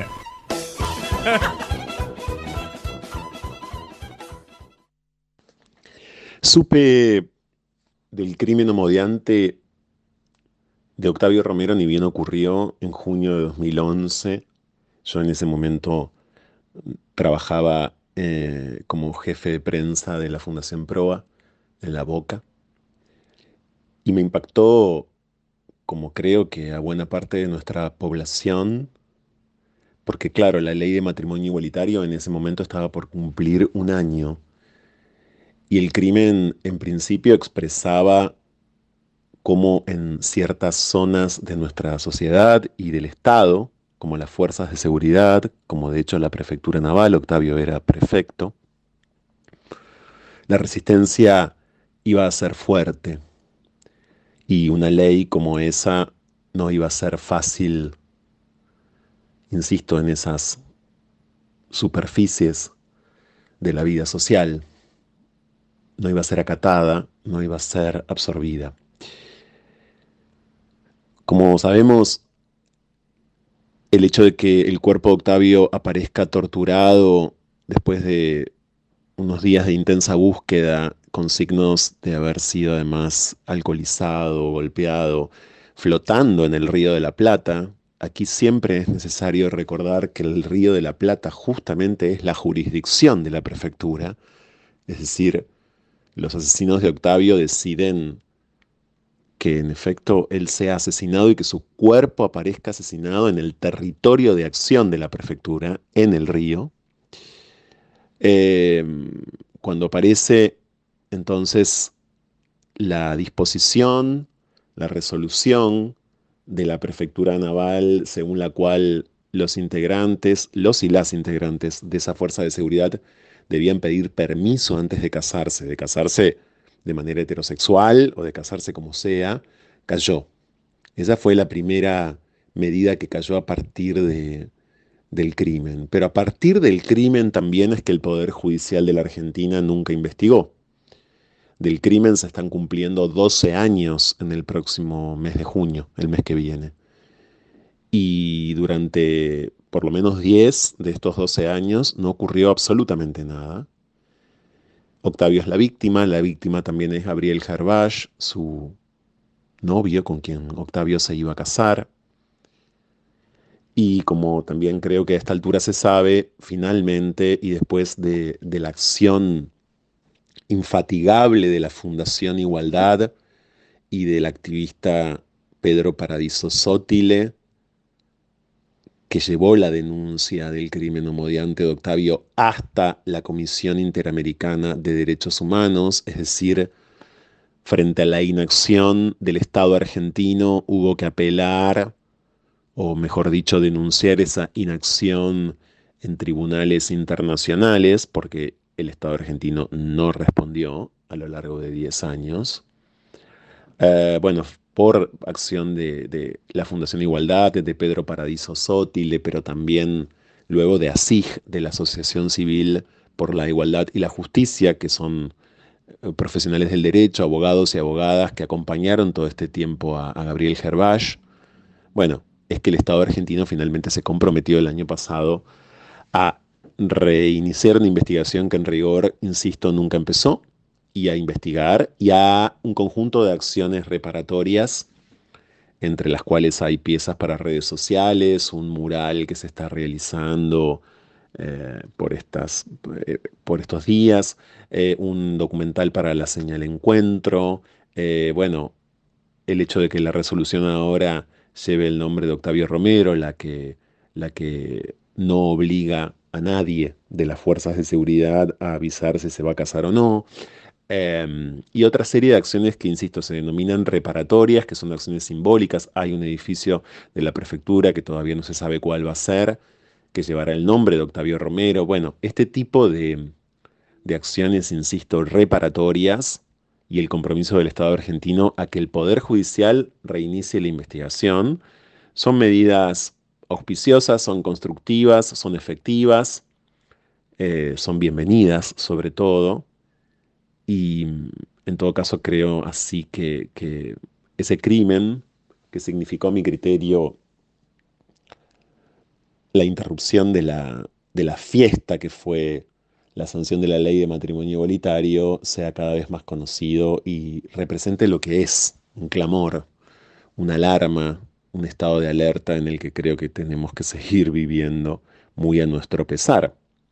Supe del crimen homodiante de Octavio Romero ni bien ocurrió en junio de dos mil once. Yo en ese momento trabajaba eh, como jefe de prensa de la Fundación Proa en La Boca y me impactó, como creo que a buena parte de nuestra población, porque claro, la ley de matrimonio igualitario en ese momento estaba por cumplir un año y el crimen en principio expresaba cómo en ciertas zonas de nuestra sociedad y del Estado, como las fuerzas de seguridad, como de hecho la prefectura naval, Octavio era prefecto, la resistencia iba a ser fuerte y una ley como esa no iba a ser fácil, insisto, en esas superficies de la vida social. No iba a ser acatada, no iba a ser absorbida. Como sabemos, el hecho de que el cuerpo de Octavio aparezca torturado después de unos días de intensa búsqueda, con signos de haber sido además alcoholizado, golpeado, flotando en el Río de la Plata, aquí siempre es necesario recordar que el Río de la Plata justamente es la jurisdicción de la prefectura, es decir, los asesinos de Octavio deciden que en efecto él sea asesinado y que su cuerpo aparezca asesinado en el territorio de acción de la prefectura, en el río. Eh, cuando aparece entonces la disposición, la resolución de la prefectura naval, según la cual los integrantes, los y las integrantes de esa fuerza de seguridad debían pedir permiso antes de casarse, de casarse de manera heterosexual o de casarse como sea, cayó. Esa fue la primera medida que cayó a partir de, del crimen. Pero a partir del crimen también es que el Poder Judicial de la Argentina nunca investigó. Del crimen se están cumpliendo doce años en el próximo mes de junio, el mes que viene. Y durante por lo menos diez de estos doce años no ocurrió absolutamente nada. Octavio es la víctima, la víctima también es Gabriel Gervach, su novio con quien Octavio se iba a casar. Y como también creo que a esta altura se sabe, finalmente, y después de, de la acción infatigable de la Fundación Igualdad y del activista Pedro Paradiso Sótile, que llevó la denuncia del crimen homodiante de Octavio hasta la Comisión Interamericana de Derechos Humanos, es decir, frente a la inacción del Estado argentino hubo que apelar, o mejor dicho, denunciar esa inacción en tribunales internacionales, porque el Estado argentino no respondió a lo largo de diez años. Eh, bueno, por acción de, de la Fundación Igualdad, de Pedro Paradiso Sótile, pero también luego de ASIG, de la Asociación Civil por la Igualdad y la Justicia, que son profesionales del derecho, abogados y abogadas que acompañaron todo este tiempo a, a Gabriel Gervach. Bueno, es que el Estado argentino finalmente se comprometió el año pasado a reiniciar una investigación que en rigor, insisto, nunca empezó, y a investigar, y a un conjunto de acciones reparatorias, entre las cuales hay piezas para redes sociales, un mural que se está realizando eh, por, estas, eh, por estos días, eh, un documental para la señal Encuentro, eh, bueno, el hecho de que la resolución ahora lleve el nombre de Octavio Romero, la que, la que no obliga a nadie de las fuerzas de seguridad a avisar si se va a casar o no, eh, y otra serie de acciones que, insisto, se denominan reparatorias, que son acciones simbólicas. Hay un edificio de la prefectura que todavía no se sabe cuál va a ser, que llevará el nombre de Octavio Romero. Bueno, este tipo de, de acciones, insisto, reparatorias, y el compromiso del Estado argentino a que el Poder Judicial reinicie la investigación, son medidas auspiciosas, son constructivas, son efectivas, eh, son bienvenidas sobre todo, y En todo caso, creo así que, que ese crimen, que significó a mi criterio la interrupción de la, de la fiesta que fue la sanción de la ley de matrimonio igualitario, sea cada vez más conocido y represente lo que es un clamor, una alarma, un estado de alerta en el que creo que tenemos que seguir viviendo muy a nuestro pesar.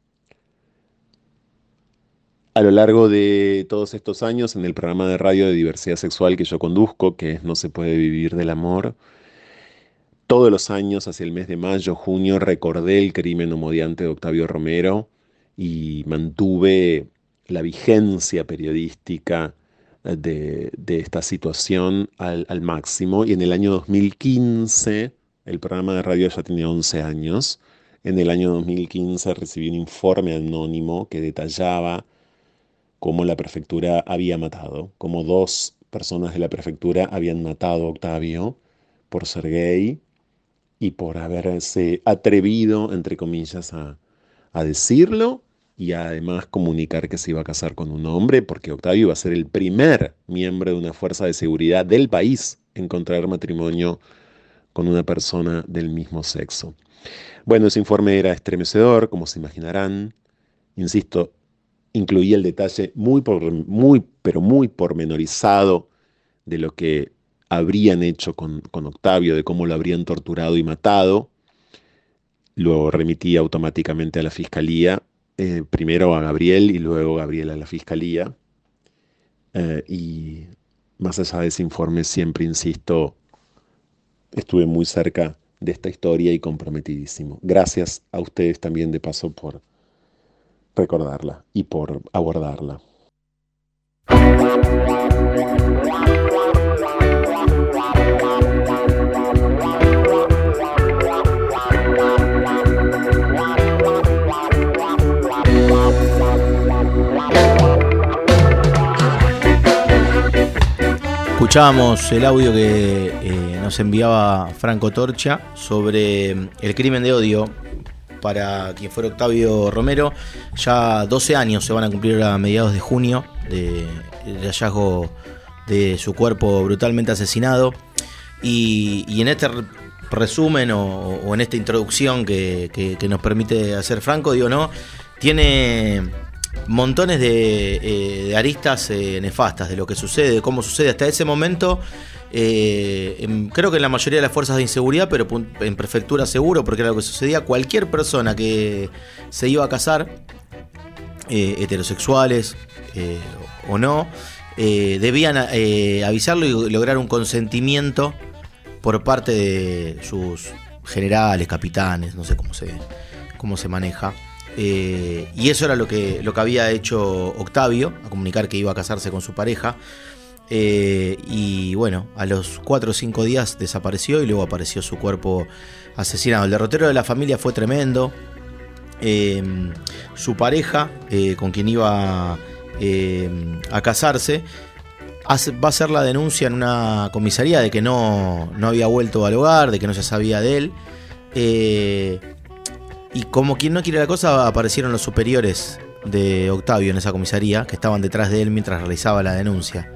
A lo largo de todos estos años, en el programa de radio de diversidad sexual que yo conduzco, que es No se puede vivir del amor, todos los años, hacia el mes de mayo, junio, recordé el crimen homodiante de Octavio Romero y mantuve la vigencia periodística de, de esta situación al, al máximo. Y en el año dos mil quince, el programa de radio ya tenía once años, en el año dos mil quince recibí un informe anónimo que detallaba cómo la prefectura había matado, cómo dos personas de la prefectura habían matado a Octavio por ser gay y por haberse atrevido, entre comillas, a, a decirlo y a además comunicar que se iba a casar con un hombre, porque Octavio iba a ser el primer miembro de una fuerza de seguridad del país en contraer matrimonio con una persona del mismo sexo. Bueno, ese informe era estremecedor, como se imaginarán. Insisto, incluía el detalle muy, por, muy, pero muy pormenorizado de lo que habrían hecho con, con Octavio, de cómo lo habrían torturado y matado. Lo remití automáticamente a la fiscalía, eh, primero a Gabriel y luego Gabriel a la fiscalía. Eh, y más allá de ese informe, siempre insisto, estuve muy cerca de esta historia y comprometidísimo. Gracias a ustedes también de paso por recordarla y por abordarla. Escuchábamos el audio que eh, nos enviaba Franco Torcha sobre el crimen de odio para quien fuera Octavio Romero. Ya doce años se van a cumplir a mediados de junio del de hallazgo de su cuerpo brutalmente asesinado. Y, y en este resumen o, o en esta introducción que, que, que nos permite hacer Franco, digo, no, tiene montones de, eh, de aristas eh, nefastas de lo que sucede, de cómo sucede hasta ese momento. Eh, en, creo que en la mayoría de las fuerzas de inseguridad, pero en prefectura seguro, porque era lo que sucedía. Cualquier persona que se iba a casar, eh, heterosexuales eh, o no, eh, debían eh, avisarlo y lograr un consentimiento por parte de sus generales, capitanes, no sé cómo se, cómo se maneja. Eh, y eso era lo que, lo que había hecho Octavio, a comunicar que iba a casarse con su pareja. Eh, y bueno, a los cuatro o cinco días desapareció y luego apareció su cuerpo asesinado. El derrotero de la familia fue tremendo. Eh, su pareja, eh, con quien iba eh, a casarse, hace, va a hacer la denuncia en una comisaría de que no, no había vuelto al hogar, de que no se sabía de él. Eh, y como quien no quiere la cosa, aparecieron los superiores de Octavio en esa comisaría, que estaban detrás de él mientras realizaba la denuncia.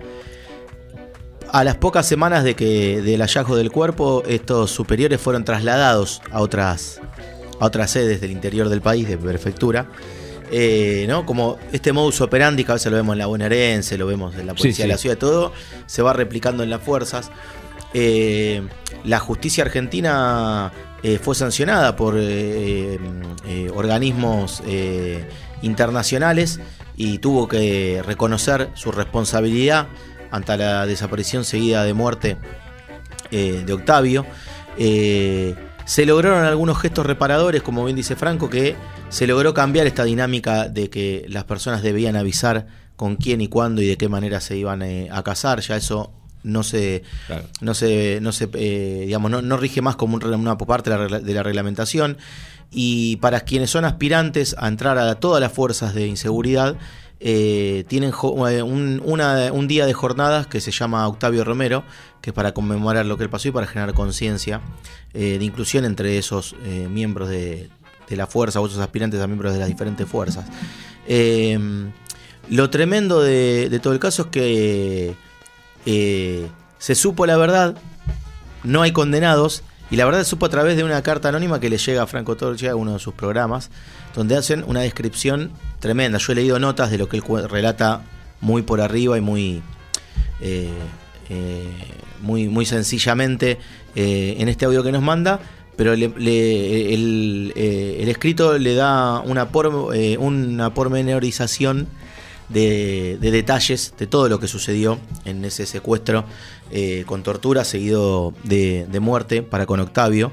A las pocas semanas de que del hallazgo del cuerpo, estos superiores fueron trasladados a otras, a otras sedes del interior del país, de prefectura. Eh, ¿no? Como este modus operandi que a veces lo vemos en la bonaerense, lo vemos en la policía sí, sí. de la ciudad, todo se va replicando en las fuerzas. Eh, la justicia argentina eh, fue sancionada por eh, eh, organismos eh, internacionales y tuvo que reconocer su responsabilidad ante la desaparición seguida de muerte eh, de Octavio. Eh, se lograron algunos gestos reparadores, como bien dice Franco, que se logró cambiar esta dinámica de que las personas debían avisar con quién y cuándo y de qué manera se iban eh, a casar. Ya eso no se, claro. no se, no se eh, digamos, no, no rige más como una parte de la, de la reglamentación. Y para quienes son aspirantes a entrar a todas las fuerzas de inseguridad, Eh, tienen un, una, un día de jornadas que se llama Octavio Romero, que es para conmemorar lo que él pasó y para generar conciencia eh, de inclusión entre esos eh, miembros de, de la fuerza o esos aspirantes a miembros de las diferentes fuerzas. Eh, lo tremendo de, de todo el caso es que eh, se supo la verdad, no hay condenados, y la verdad se supo a través de una carta anónima que le llega a Franco Torcha a uno de sus programas, donde hacen una descripción tremenda. Yo he leído notas de lo que él relata muy por arriba y muy eh, eh, muy, muy sencillamente eh, en este audio que nos manda, pero le, le, el, eh, el escrito le da una, por, eh, una pormenorización de, de detalles de todo lo que sucedió en ese secuestro eh, con tortura seguido de, de muerte para con Octavio.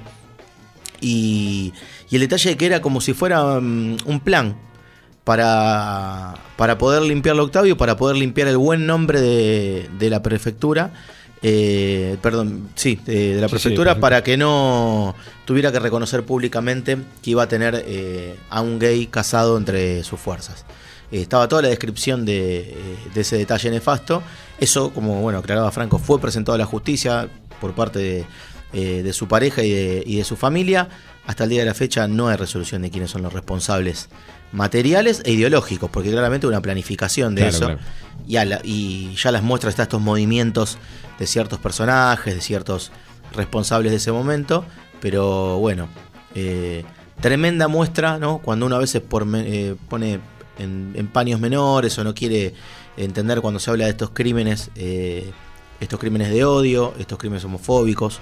Y, y el detalle de que era como si fuera um, un plan para, para poder limpiarlo a Octavio, para poder limpiar el buen nombre de, de la prefectura, eh, perdón, sí, de, de la prefectura, sí, sí, para que no tuviera que reconocer públicamente que iba a tener eh, a un gay casado entre sus fuerzas. Eh, estaba toda la descripción de, de ese detalle nefasto. Eso, como bueno aclaraba Franco, fue presentado a la justicia por parte de Eh, de su pareja y de, y de su familia. Hasta el día de la fecha no hay resolución de quiénes son los responsables materiales e ideológicos, porque claramente una planificación de claro, eso claro. Y, a la, y ya las muestras está estos movimientos de ciertos personajes, de ciertos responsables de ese momento, pero bueno, eh, tremenda muestra, ¿no? Cuando uno a veces por, eh, pone en, en paños menores o no quiere entender cuando se habla de estos crímenes, eh, estos crímenes de odio, estos crímenes homofóbicos.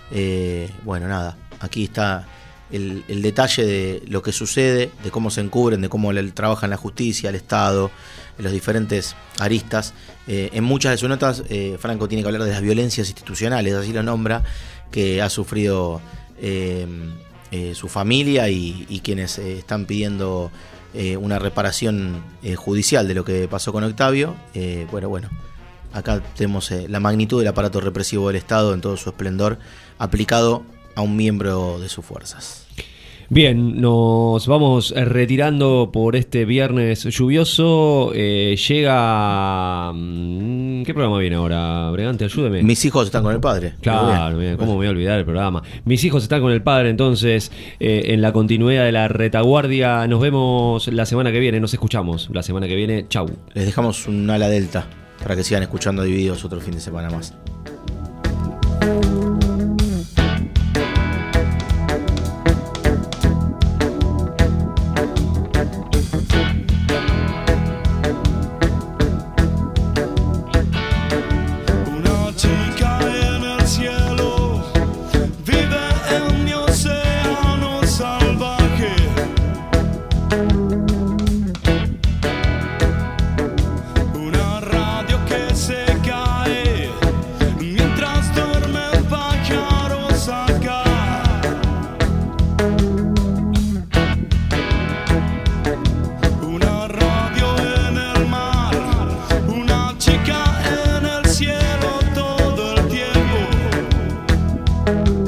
Eh, bueno, nada, aquí está el, el detalle de lo que sucede, de cómo se encubren, de cómo le, trabajan la justicia, el Estado, los diferentes aristas. Eh, en muchas de sus notas, eh, Franco tiene que hablar de las violencias institucionales, así lo nombra, que ha sufrido eh, eh, su familia y, y quienes eh, están pidiendo eh, una reparación eh, judicial de lo que pasó con Octavio. Eh, bueno, bueno. Acá tenemos eh, la magnitud del aparato represivo del Estado en todo su esplendor aplicado a un miembro de sus fuerzas. Bien, nos vamos retirando por este viernes lluvioso. Eh, llega... ¿Qué programa viene ahora, Bregante? Ayúdeme. Mis hijos están con el padre. Claro, bien. ¿Cómo me voy a olvidar el programa? Mis hijos están con el padre, entonces, eh, en la continuidad de la retaguardia. Nos vemos la semana que viene, nos escuchamos la semana que viene. Chau. Les dejamos un ala delta para que sigan escuchando Divididos otro fin de semana más. Chica en el cielo todo el tiempo.